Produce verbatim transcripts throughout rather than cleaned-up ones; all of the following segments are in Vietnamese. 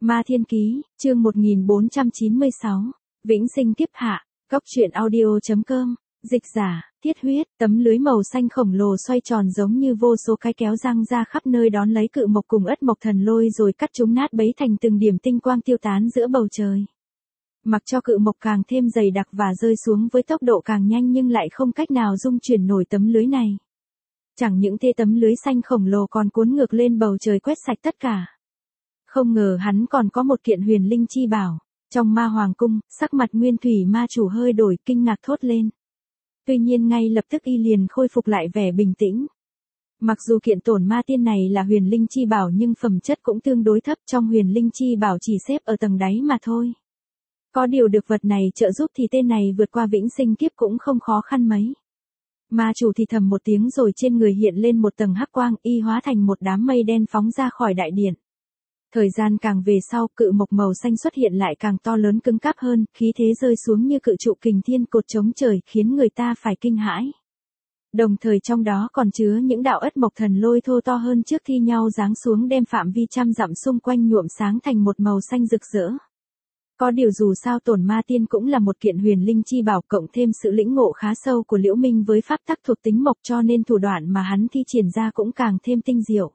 Ma Thiên Ký, chương một nghìn bốn trăm chín mươi sáu, Vĩnh Sinh Kiếp Hạ, Cóc truyện audio.com, dịch giả, Thiết Huyết, tấm lưới màu xanh khổng lồ xoay tròn giống như vô số cái kéo răng ra khắp nơi đón lấy cự mộc cùng ất mộc thần lôi rồi cắt chúng nát bấy thành từng điểm tinh quang tiêu tán giữa bầu trời. Mặc cho cự mộc càng thêm dày đặc và rơi xuống với tốc độ càng nhanh nhưng lại không cách nào dung chuyển nổi tấm lưới này. Chẳng những thế tấm lưới xanh khổng lồ còn cuốn ngược lên bầu trời quét sạch tất cả. Không ngờ hắn còn có một kiện huyền linh chi bảo. Trong ma hoàng cung, sắc mặt nguyên thủy ma chủ hơi đổi kinh ngạc thốt lên. Tuy nhiên ngay lập tức y liền khôi phục lại vẻ bình tĩnh. Mặc dù kiện tổn ma tiên này là huyền linh chi bảo nhưng phẩm chất cũng tương đối thấp, trong huyền linh chi bảo chỉ xếp ở tầng đáy mà thôi. Có điều được vật này trợ giúp thì tên này vượt qua vĩnh sinh kiếp cũng không khó khăn mấy. Ma chủ thì thầm một tiếng rồi trên người hiện lên một tầng hắc quang, y hóa thành một đám mây đen phóng ra khỏi đại điện. Thời gian càng về sau, cự mộc màu xanh xuất hiện lại càng to lớn cứng cáp hơn, khí thế rơi xuống như cự trụ kình thiên cột chống trời khiến người ta phải kinh hãi. Đồng thời trong đó còn chứa những đạo ất mộc thần lôi thô to hơn trước thi nhau giáng xuống đem phạm vi trăm dặm xung quanh nhuộm sáng thành một màu xanh rực rỡ. Có điều dù sao tổn ma tiên cũng là một kiện huyền linh chi bảo cộng thêm sự lĩnh ngộ khá sâu của Liễu Minh với pháp tắc thuộc tính mộc cho nên thủ đoạn mà hắn thi triển ra cũng càng thêm tinh diệu.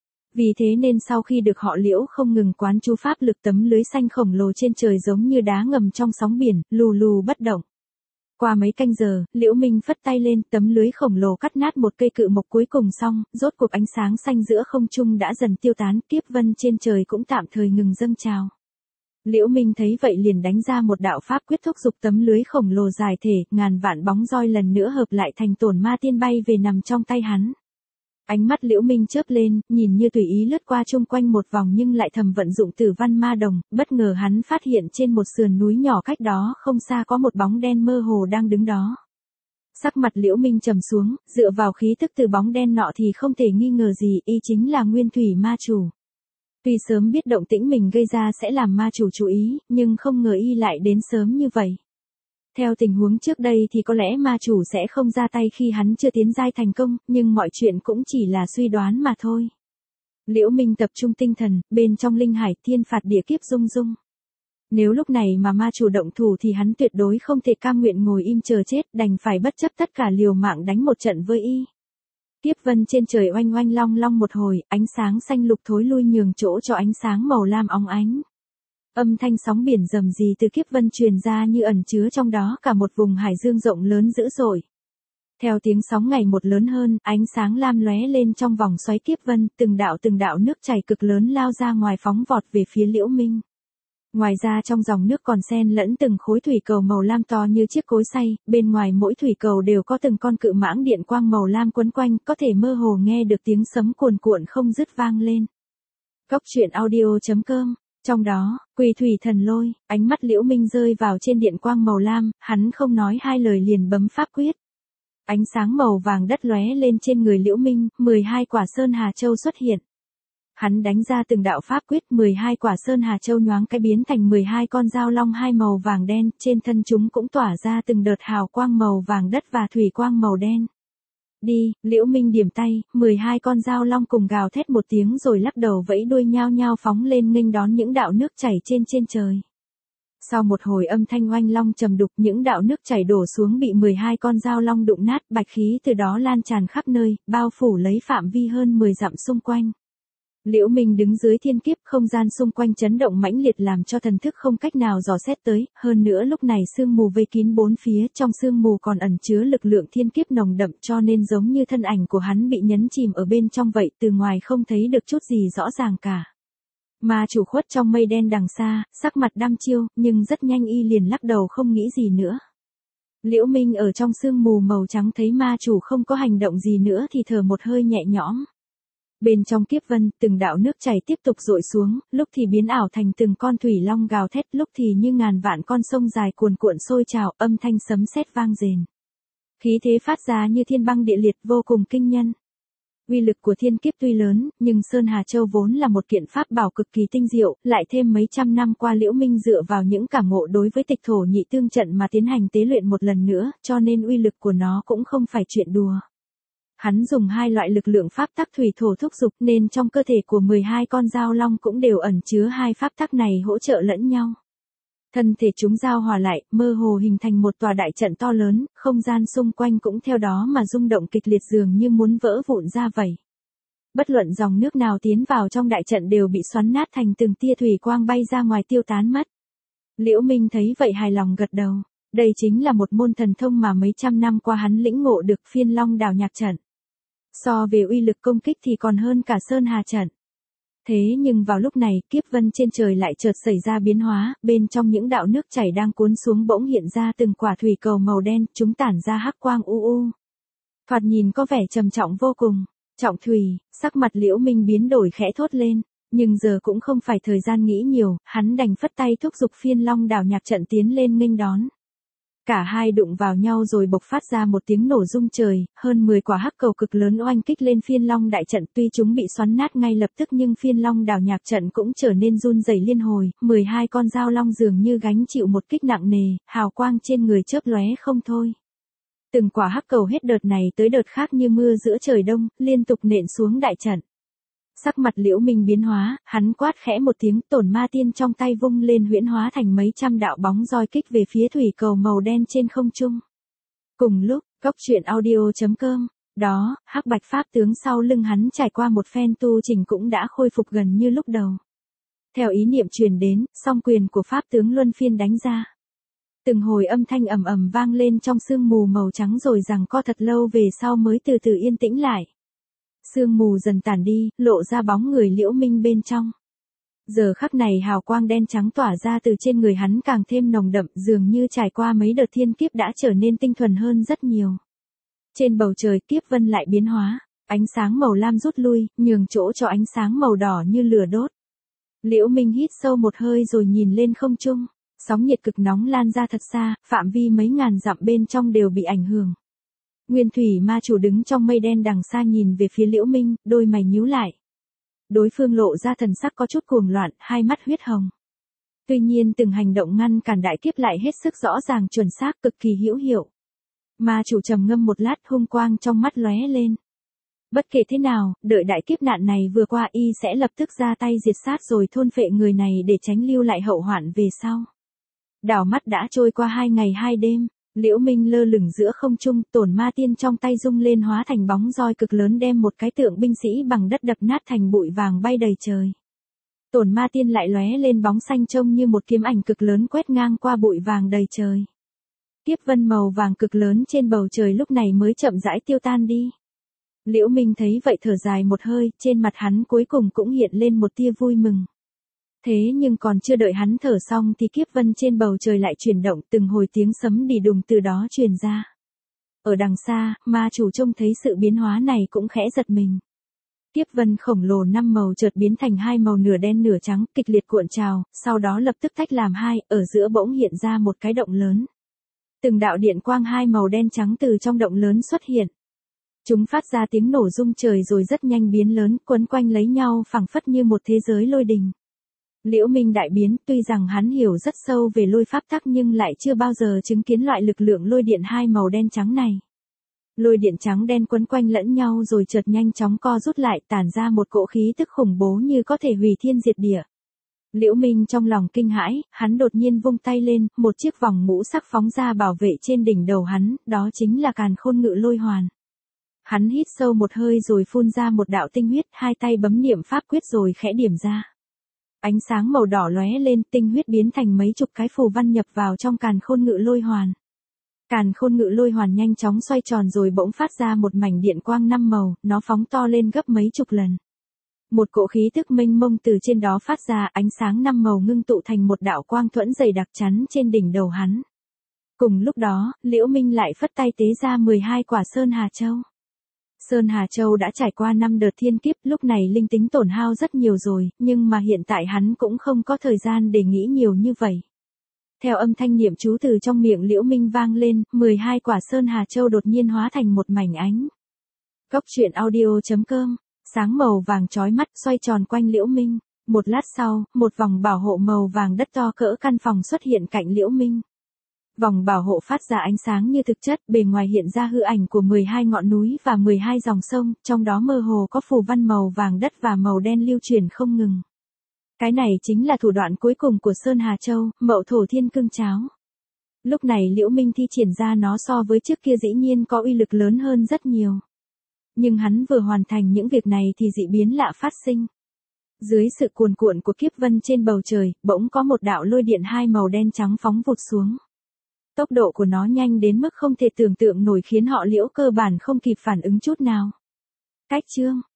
Vì thế nên sau khi được họ Liễu không ngừng quán chú pháp lực tấm lưới xanh khổng lồ trên trời giống như đá ngầm trong sóng biển, lù lù bất động. Qua mấy canh giờ, Liễu Minh phất tay lên, tấm lưới khổng lồ cắt nát một cây cự mộc cuối cùng xong, rốt cuộc ánh sáng xanh giữa không trung đã dần tiêu tán, kiếp vân trên trời cũng tạm thời ngừng dâng trào. Liễu Minh thấy vậy liền đánh ra một đạo pháp quyết thúc giục tấm lưới khổng lồ dài thể, ngàn vạn bóng roi lần nữa hợp lại thành tổn ma tiên bay về nằm trong tay hắn. Ánh mắt Liễu Minh chớp lên, nhìn như tùy ý lướt qua chung quanh một vòng nhưng lại thầm vận dụng Tử Văn Ma Đồng, bất ngờ hắn phát hiện trên một sườn núi nhỏ cách đó không xa có một bóng đen mơ hồ đang đứng đó. Sắc mặt Liễu Minh trầm xuống, dựa vào khí tức từ bóng đen nọ thì không thể nghi ngờ gì, y chính là Nguyên Thủy Ma Chủ. Tuy sớm biết động tĩnh mình gây ra sẽ làm ma chủ chú ý, nhưng không ngờ y lại đến sớm như vậy. Theo tình huống trước đây thì có lẽ ma chủ sẽ không ra tay khi hắn chưa tiến giai thành công, nhưng mọi chuyện cũng chỉ là suy đoán mà thôi. Liễu Minh tập trung tinh thần, bên trong linh hải thiên phạt địa kiếp rung rung. Nếu lúc này mà ma chủ động thủ thì hắn tuyệt đối không thể cam nguyện ngồi im chờ chết, đành phải bất chấp tất cả liều mạng đánh một trận với y. Kiếp vân trên trời oanh oanh long long một hồi, ánh sáng xanh lục thối lui nhường chỗ cho ánh sáng màu lam óng ánh. Âm thanh sóng biển rầm rì từ kiếp vân truyền ra như ẩn chứa trong đó cả một vùng hải dương rộng lớn dữ dội. Theo tiếng sóng ngày một lớn hơn, ánh sáng lam lóe lên trong vòng xoáy kiếp vân, từng đạo từng đạo nước chảy cực lớn lao ra ngoài phóng vọt về phía Liễu Minh. Ngoài ra trong dòng nước còn xen lẫn từng khối thủy cầu màu lam to như chiếc cối xay, bên ngoài mỗi thủy cầu đều có từng con cự mãng điện quang màu lam quấn quanh, có thể mơ hồ nghe được tiếng sấm cuồn cuộn không dứt vang lên. Cóc truyện audio.com. Trong đó, Quỳ Thủy Thần Lôi, ánh mắt Liễu Minh rơi vào trên điện quang màu lam, hắn không nói hai lời liền bấm pháp quyết. Ánh sáng màu vàng đất lóe lên trên người Liễu Minh, mười hai quả Sơn Hà Châu xuất hiện. Hắn đánh ra từng đạo pháp quyết, mười hai quả Sơn Hà Châu nhoáng cái biến thành mười hai con dao long hai màu vàng đen, trên thân chúng cũng tỏa ra từng đợt hào quang màu vàng đất và thủy quang màu đen. Đi, Liễu Minh điểm tay, mười hai con dao long cùng gào thét một tiếng rồi lắc đầu vẫy đuôi nhao nhao phóng lên nghênh đón những đạo nước chảy trên trên trời. Sau một hồi âm thanh oanh long trầm đục, những đạo nước chảy đổ xuống bị mười hai con dao long đụng nát, bạch khí từ đó lan tràn khắp nơi, bao phủ lấy phạm vi hơn mười dặm xung quanh. Liễu Minh đứng dưới thiên kiếp, không gian xung quanh chấn động mãnh liệt làm cho thần thức không cách nào dò xét tới, hơn nữa lúc này sương mù vây kín bốn phía, trong sương mù còn ẩn chứa lực lượng thiên kiếp nồng đậm cho nên giống như thân ảnh của hắn bị nhấn chìm ở bên trong vậy, từ ngoài không thấy được chút gì rõ ràng cả. Ma chủ khuất trong mây đen đằng xa, sắc mặt đăm chiêu, nhưng rất nhanh y liền lắc đầu không nghĩ gì nữa. Liễu Minh ở trong sương mù màu trắng thấy ma chủ không có hành động gì nữa thì thở một hơi nhẹ nhõm. Bên trong kiếp vân, từng đạo nước chảy tiếp tục dội xuống, lúc thì biến ảo thành từng con thủy long gào thét, lúc thì như ngàn vạn con sông dài cuồn cuộn sôi trào, âm thanh sấm sét vang rền. Khí thế phát ra như thiên băng địa liệt vô cùng kinh nhân. Uy lực của thiên kiếp tuy lớn, nhưng Sơn Hà Châu vốn là một kiện pháp bảo cực kỳ tinh diệu, lại thêm mấy trăm năm qua Liễu Minh dựa vào những cảm ngộ đối với tịch thổ nhị tương trận mà tiến hành tế luyện một lần nữa, cho nên uy lực của nó cũng không phải chuyện đùa. Hắn dùng hai loại lực lượng pháp tắc thủy thổ thúc dục nên trong cơ thể của mười hai con dao long cũng đều ẩn chứa hai pháp tắc này hỗ trợ lẫn nhau. Thân thể chúng giao hòa lại, mơ hồ hình thành một tòa đại trận to lớn, không gian xung quanh cũng theo đó mà rung động kịch liệt dường như muốn vỡ vụn ra vậy. Bất luận dòng nước nào tiến vào trong đại trận đều bị xoắn nát thành từng tia thủy quang bay ra ngoài tiêu tán mất. Liễu Minh thấy vậy hài lòng gật đầu. Đây chính là một môn thần thông mà mấy trăm năm qua hắn lĩnh ngộ được Phiên Long Đào Nhạc Trận. So về uy lực công kích thì còn hơn cả Sơn Hà Trận. Thế nhưng vào lúc này, kiếp vân trên trời lại chợt xảy ra biến hóa, bên trong những đạo nước chảy đang cuốn xuống bỗng hiện ra từng quả thủy cầu màu đen, chúng tản ra hắc quang u u. Thoạt nhìn có vẻ trầm trọng vô cùng. Trọng thủy, sắc mặt Liễu Minh biến đổi khẽ thốt lên, nhưng giờ cũng không phải thời gian nghĩ nhiều, hắn đành phất tay thúc giục Phiên Long Đào Nhạc Trận tiến lên nghênh đón. Cả hai đụng vào nhau rồi bộc phát ra một tiếng nổ rung trời, hơn mười quả hắc cầu cực lớn oanh kích lên Phiên Long đại trận, tuy chúng bị xoắn nát ngay lập tức nhưng Phiên Long Đào Nhạc Trận cũng trở nên run rẩy liên hồi, mười hai con dao long dường như gánh chịu một kích nặng nề, hào quang trên người chớp lóe không thôi. Từng quả hắc cầu hết đợt này tới đợt khác như mưa giữa trời đông, liên tục nện xuống đại trận. Sắc mặt Liễu Minh biến hóa, hắn quát khẽ một tiếng, Tổn Ma Tiên trong tay vung lên huyễn hóa thành mấy trăm đạo bóng roi kích về phía thủy cầu màu đen trên không trung. Cùng lúc, Cốc Truyện Audio chấm com, đó, hắc bạch pháp tướng sau lưng hắn trải qua một phen tu trình cũng đã khôi phục gần như lúc đầu. Theo ý niệm truyền đến, song quyền của pháp tướng luân phiên đánh ra. Từng hồi âm thanh ầm ầm vang lên trong sương mù màu trắng rồi giằng co thật lâu về sau mới từ từ yên tĩnh lại. Sương mù dần tản đi, lộ ra bóng người Liễu Minh bên trong. Giờ khắc này hào quang đen trắng tỏa ra từ trên người hắn càng thêm nồng đậm, dường như trải qua mấy đợt thiên kiếp đã trở nên tinh thuần hơn rất nhiều. Trên bầu trời kiếp vân lại biến hóa, ánh sáng màu lam rút lui, nhường chỗ cho ánh sáng màu đỏ như lửa đốt. Liễu Minh hít sâu một hơi rồi nhìn lên không trung, sóng nhiệt cực nóng lan ra thật xa, phạm vi mấy ngàn dặm bên trong đều bị ảnh hưởng. Nguyên thủy ma chủ đứng trong mây đen đằng xa nhìn về phía Liễu Minh, đôi mày nhíu lại. Đối phương lộ ra thần sắc có chút cuồng loạn, hai mắt huyết hồng. Tuy nhiên từng hành động ngăn cản đại kiếp lại hết sức rõ ràng chuẩn xác, cực kỳ hữu hiệu. Ma chủ trầm ngâm một lát, hung quang trong mắt lóe lên. Bất kể thế nào, đợi đại kiếp nạn này vừa qua y sẽ lập tức ra tay diệt sát rồi thôn phệ người này để tránh lưu lại hậu hoạn về sau. Đảo mắt đã trôi qua hai ngày hai đêm. Liễu Minh lơ lửng giữa không trung, Tổn Ma Tiên trong tay rung lên hóa thành bóng roi cực lớn đem một cái tượng binh sĩ bằng đất đập nát thành bụi vàng bay đầy trời. Tổn Ma Tiên lại lóe lên bóng xanh trông như một kiếm ảnh cực lớn quét ngang qua bụi vàng đầy trời. Kiếp vân màu vàng cực lớn trên bầu trời lúc này mới chậm rãi tiêu tan đi. Liễu Minh thấy vậy thở dài một hơi, trên mặt hắn cuối cùng cũng hiện lên một tia vui mừng. Thế nhưng còn chưa đợi hắn thở xong thì kiếp vân trên bầu trời lại chuyển động, từng hồi tiếng sấm đì đùng từ đó truyền ra. Ở đằng xa, ma chủ trông thấy sự biến hóa này cũng khẽ giật mình. Kiếp vân khổng lồ năm màu chợt biến thành hai màu nửa đen nửa trắng, kịch liệt cuộn trào, sau đó lập tức tách làm hai, ở giữa bỗng hiện ra một cái động lớn. Từng đạo điện quang hai màu đen trắng từ trong động lớn xuất hiện. Chúng phát ra tiếng nổ rung trời rồi rất nhanh biến lớn, quấn quanh lấy nhau phảng phất như một thế giới lôi đình. Liễu Minh đại biến, tuy rằng hắn hiểu rất sâu về lôi pháp tắc nhưng lại chưa bao giờ chứng kiến loại lực lượng lôi điện hai màu đen trắng này. Lôi điện trắng đen quấn quanh lẫn nhau rồi chợt nhanh chóng co rút lại, tản ra một cỗ khí tức khủng bố như có thể hủy thiên diệt địa. Liễu Minh trong lòng kinh hãi, hắn đột nhiên vung tay lên, một chiếc vòng ngũ sắc phóng ra bảo vệ trên đỉnh đầu hắn, đó chính là Càn Khôn Ngự Lôi Hoàn. Hắn hít sâu một hơi rồi phun ra một đạo tinh huyết, hai tay bấm niệm pháp quyết rồi khẽ điểm ra. Ánh sáng màu đỏ lóe lên, tinh huyết biến thành mấy chục cái phù văn nhập vào trong Càn Khôn Ngự Lôi Hoàn. Càn Khôn Ngự Lôi Hoàn nhanh chóng xoay tròn rồi bỗng phát ra một mảnh điện quang năm màu, nó phóng to lên gấp mấy chục lần. Một cỗ khí tức mênh mông từ trên đó phát ra, ánh sáng năm màu ngưng tụ thành một đạo quang thuẫn dày đặc chắn trên đỉnh đầu hắn. Cùng lúc đó, Liễu Minh lại phất tay tế ra mười hai quả Sơn Hà Châu. Sơn Hà Châu đã trải qua năm đợt thiên kiếp, lúc này linh tính tổn hao rất nhiều rồi, nhưng mà hiện tại hắn cũng không có thời gian để nghĩ nhiều như vậy. Theo âm thanh niệm chú từ trong miệng Liễu Minh vang lên, mười hai quả Sơn Hà Châu đột nhiên hóa thành một mảnh ánh. Cốc Truyện Audio chấm com, sáng màu vàng chói mắt xoay tròn quanh Liễu Minh. Một lát sau, một vòng bảo hộ màu vàng đất to cỡ căn phòng xuất hiện cạnh Liễu Minh. Vòng bảo hộ phát ra ánh sáng như thực chất, bề ngoài hiện ra hư ảnh của mười hai ngọn núi và mười hai dòng sông, trong đó mơ hồ có phù văn màu vàng đất và màu đen lưu chuyển không ngừng. Cái này chính là thủ đoạn cuối cùng của Sơn Hà Châu, Mậu Thổ Thiên Cương Cháo. Lúc này Liễu Minh thi triển ra nó so với trước kia dĩ nhiên có uy lực lớn hơn rất nhiều. Nhưng hắn vừa hoàn thành những việc này thì dị biến lạ phát sinh. Dưới sự cuồn cuộn của kiếp vân trên bầu trời, bỗng có một đạo lôi điện hai màu đen trắng phóng vụt xuống. Tốc độ của nó nhanh đến mức không thể tưởng tượng nổi khiến họ Liễu cơ bản không kịp phản ứng chút nào. Cách chương